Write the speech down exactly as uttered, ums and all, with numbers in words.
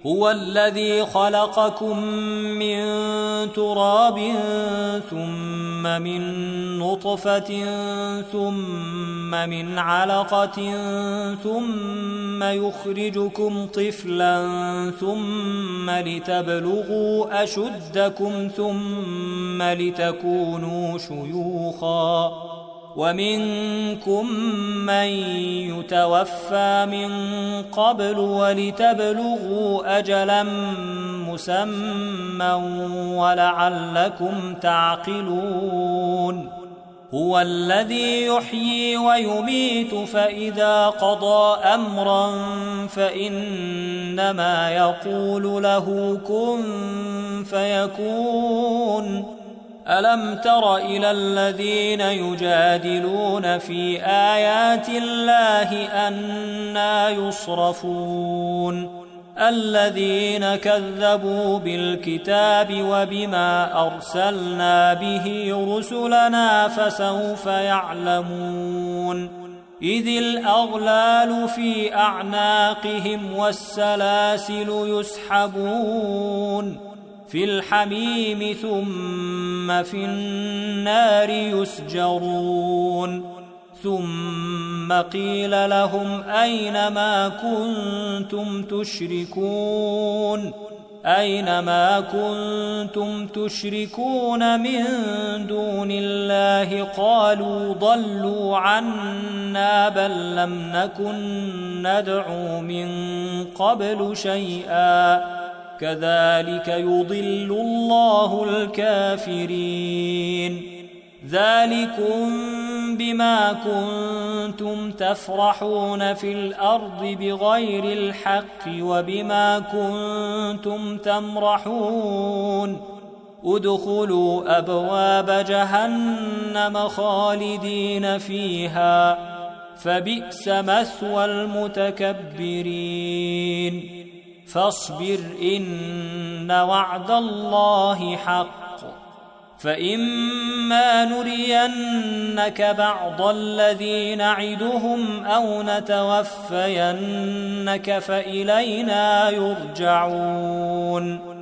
هو الذي خلقكم من تراب ثم من نطفة ثم من علقة ثم يخرجكم طفلا ثم لتبلغوا أشدكم ثم لتكونوا شيوخا ومنكم من يتوفى من قبل ولتبلغوا أجلا مسمى ولعلكم تعقلون هو الذي يحيي ويميت فإذا قضى أمرا فإنما يقول له كن فيكون ألم تر إلى الذين يجادلون في آيات الله أنى يصرفون الذين كذبوا بالكتاب وبما أرسلنا به رسلنا فسوف يعلمون إذ الأغلال في أعناقهم والسلاسل يسحبون في الحميم ثم في النار يسجرون ثم قيل لهم أين ما كنتم تشركون أين ما كنتم تشركون من دون الله قالوا ضلوا عنا بل لم نكن ندعو من قبل شيئا كذلك يضل الله الكافرين ذلكم بما كنتم تفرحون في الأرض بغير الحق وبما كنتم تمرحون ادخلوا أبواب جهنم خالدين فيها فبئس مثوى المتكبرين فاصبر إن وعد الله حق فإما نرينك بعض الذي نعدهم أو نتوفينك فإلينا يرجعون